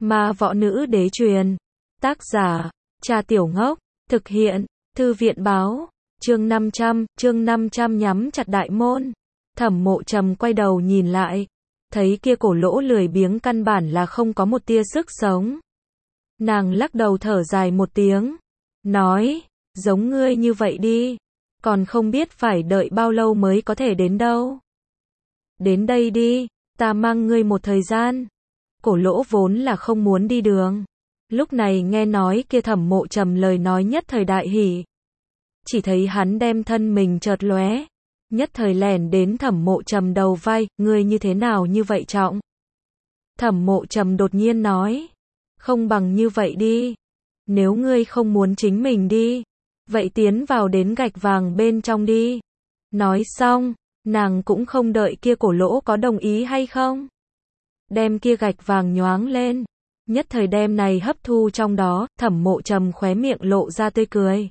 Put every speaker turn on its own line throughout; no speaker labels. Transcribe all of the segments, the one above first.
Ma võ nữ đế truyền. Tác giả, Trà Tiểu Ngốc. Thực hiện, Thư viện báo. Chương 500 nhắm chặt đại môn. Thẩm Mộ Trầm quay đầu nhìn lại. Thấy kia cổ lỗ lười biếng căn bản là không có một tia sức sống. Nàng lắc đầu thở dài một tiếng. Nói, giống ngươi như vậy đi. Còn không biết phải đợi bao lâu mới có thể đến đâu. Đến đây đi, ta mang ngươi một thời gian. Cổ lỗ vốn là không muốn đi đường. Lúc này nghe nói kia Thẩm Mộ Trầm lời nói nhất thời đại hỉ. Chỉ thấy hắn đem thân mình chợt lóe. Nhất thời lẻn đến Thẩm Mộ Trầm đầu vai, ngươi như thế nào như vậy trọng? Thẩm Mộ Trầm đột nhiên nói. Không bằng như vậy đi. Nếu ngươi không muốn chính mình đi. Vậy tiến vào đến gạch vàng bên trong đi. Nói xong, nàng cũng không đợi kia cổ lỗ có đồng ý hay không. Đem kia gạch vàng nhoáng lên. Nhất thời đem này hấp thu trong đó, Thẩm Mộ Trầm khóe miệng lộ ra tươi cười.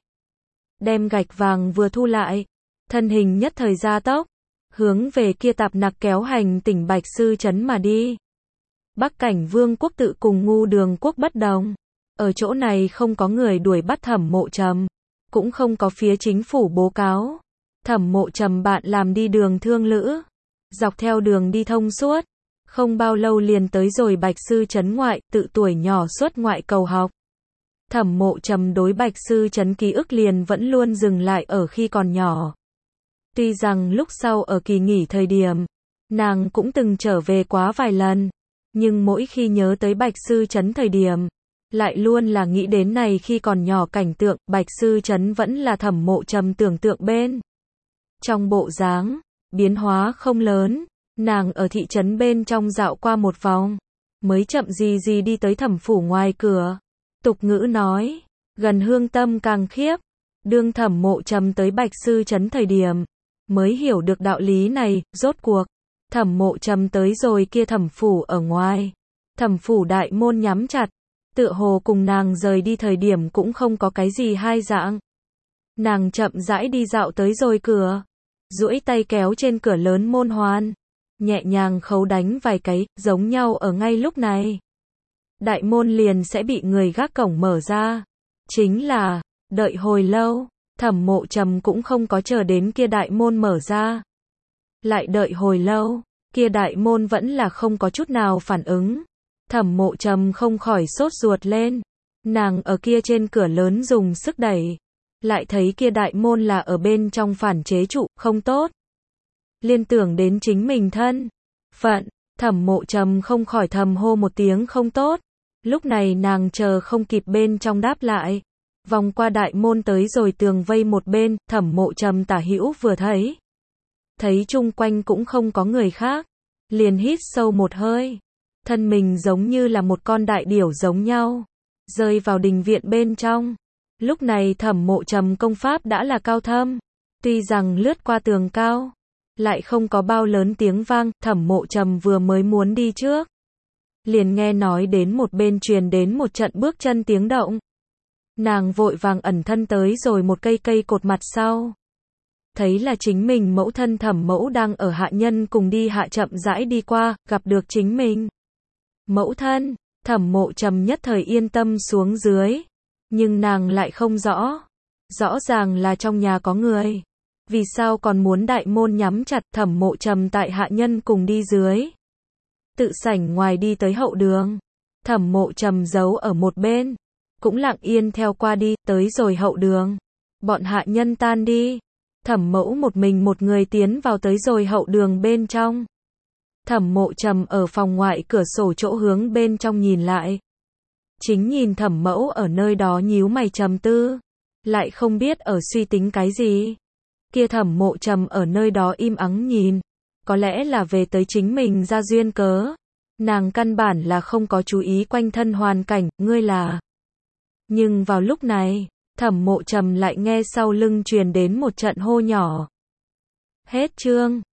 Đem gạch vàng vừa thu lại. Thân hình nhất thời gia tốc. Hướng về kia Tạp Nặc kéo hành tỉnh Bạch Sư Trấn mà đi. Bắc Cảnh Vương quốc tự cùng Ngu Đường quốc bất đồng. Ở chỗ này không có người đuổi bắt Thẩm Mộ Trầm. Cũng không có phía chính phủ bố cáo. Thẩm Mộ Trầm bạn làm đi đường thương lữ. Dọc theo đường đi thông suốt. Không bao lâu liền tới rồi Bạch Sư Trấn ngoại, tự tuổi nhỏ xuất ngoại cầu học. Thẩm Mộ Trầm đối Bạch Sư Trấn ký ức liền vẫn luôn dừng lại ở khi còn nhỏ. Tuy rằng lúc sau ở kỳ nghỉ thời điểm, nàng cũng từng trở về quá vài lần. Nhưng mỗi khi nhớ tới Bạch Sư Trấn thời điểm, lại luôn là nghĩ đến này khi còn nhỏ cảnh tượng, Bạch Sư Trấn vẫn là Thẩm Mộ Trầm tưởng tượng bên. Trong bộ dáng, biến hóa không lớn, nàng ở thị trấn bên trong dạo qua một vòng, mới chậm gì đi tới thẩm phủ ngoài cửa. Tục ngữ nói, gần hương tâm càng khiếp, đương Thẩm Mộ Trầm tới Bạch Sư Trấn thời điểm, mới hiểu được đạo lý này, rốt cuộc. Thẩm Mộ Trầm tới rồi kia thẩm phủ ở ngoài. Thẩm phủ đại môn nhắm chặt. Tựa hồ cùng nàng rời đi thời điểm cũng không có cái gì hai dạng. Nàng chậm rãi đi dạo tới rồi cửa. Duỗi tay kéo trên cửa lớn môn hoan. Nhẹ nhàng khấu đánh vài cái, giống nhau ở ngay lúc này. Đại môn liền sẽ bị người gác cổng mở ra. Chính là, đợi hồi lâu, Thẩm Mộ Trầm cũng không có chờ đến kia đại môn mở ra. Lại đợi hồi lâu, kia đại môn vẫn là không có chút nào phản ứng. Thẩm Mộ Trầm không khỏi sốt ruột lên. Nàng ở kia trên cửa lớn dùng sức đẩy. Lại thấy kia đại môn là ở bên trong phản chế trụ, không tốt. Liên tưởng đến chính mình thân phận, Thẩm Mộ Trầm không khỏi thầm hô một tiếng không tốt. Lúc này nàng chờ không kịp bên trong đáp lại. Vòng qua đại môn tới rồi tường vây một bên, Thẩm Mộ Trầm tả hữu vừa thấy. Thấy chung quanh cũng không có người khác. Liền hít sâu một hơi. Thân mình giống như là một con đại điểu giống nhau. Rơi vào đình viện bên trong. Lúc này Thẩm Mộ Trầm công pháp đã là cao thâm. Tuy rằng lướt qua tường cao. Lại không có bao lớn tiếng vang. Thẩm Mộ Trầm vừa mới muốn đi trước. Liền nghe nói đến một bên truyền đến một trận bước chân tiếng động. Nàng vội vàng ẩn thân tới rồi một cây cột mặt sau. Thấy là chính mình mẫu thân Thẩm Mẫu đang ở hạ nhân cùng đi hạ chậm rãi đi qua, gặp được chính mình. Mẫu thân, Thẩm Mộ Trầm nhất thời yên tâm xuống dưới. Nhưng nàng lại không rõ. Rõ ràng là trong nhà có người. Vì sao còn muốn đại môn nhắm chặt? Thẩm Mộ Trầm tại hạ nhân cùng đi dưới. Tự sảnh ngoài đi tới hậu đường. Thẩm Mộ Trầm giấu ở một bên. Cũng lặng yên theo qua đi, tới rồi hậu đường. Bọn hạ nhân tan đi. Thẩm Mẫu một mình một người tiến vào tới rồi hậu đường bên trong. Thẩm Mộ Trầm ở phòng ngoại cửa sổ chỗ hướng bên trong nhìn lại. Chính nhìn Thẩm Mẫu ở nơi đó nhíu mày trầm tư. Lại không biết ở suy tính cái gì. Kia Thẩm Mộ Trầm ở nơi đó im ắng nhìn. Có lẽ là về tới chính mình ra duyên cớ. Nàng căn bản là không có chú ý quanh thân hoàn cảnh, ngươi là. Nhưng vào lúc này, Thẩm Mộ Trầm lại nghe sau lưng truyền đến một trận hô nhỏ. Hết chương.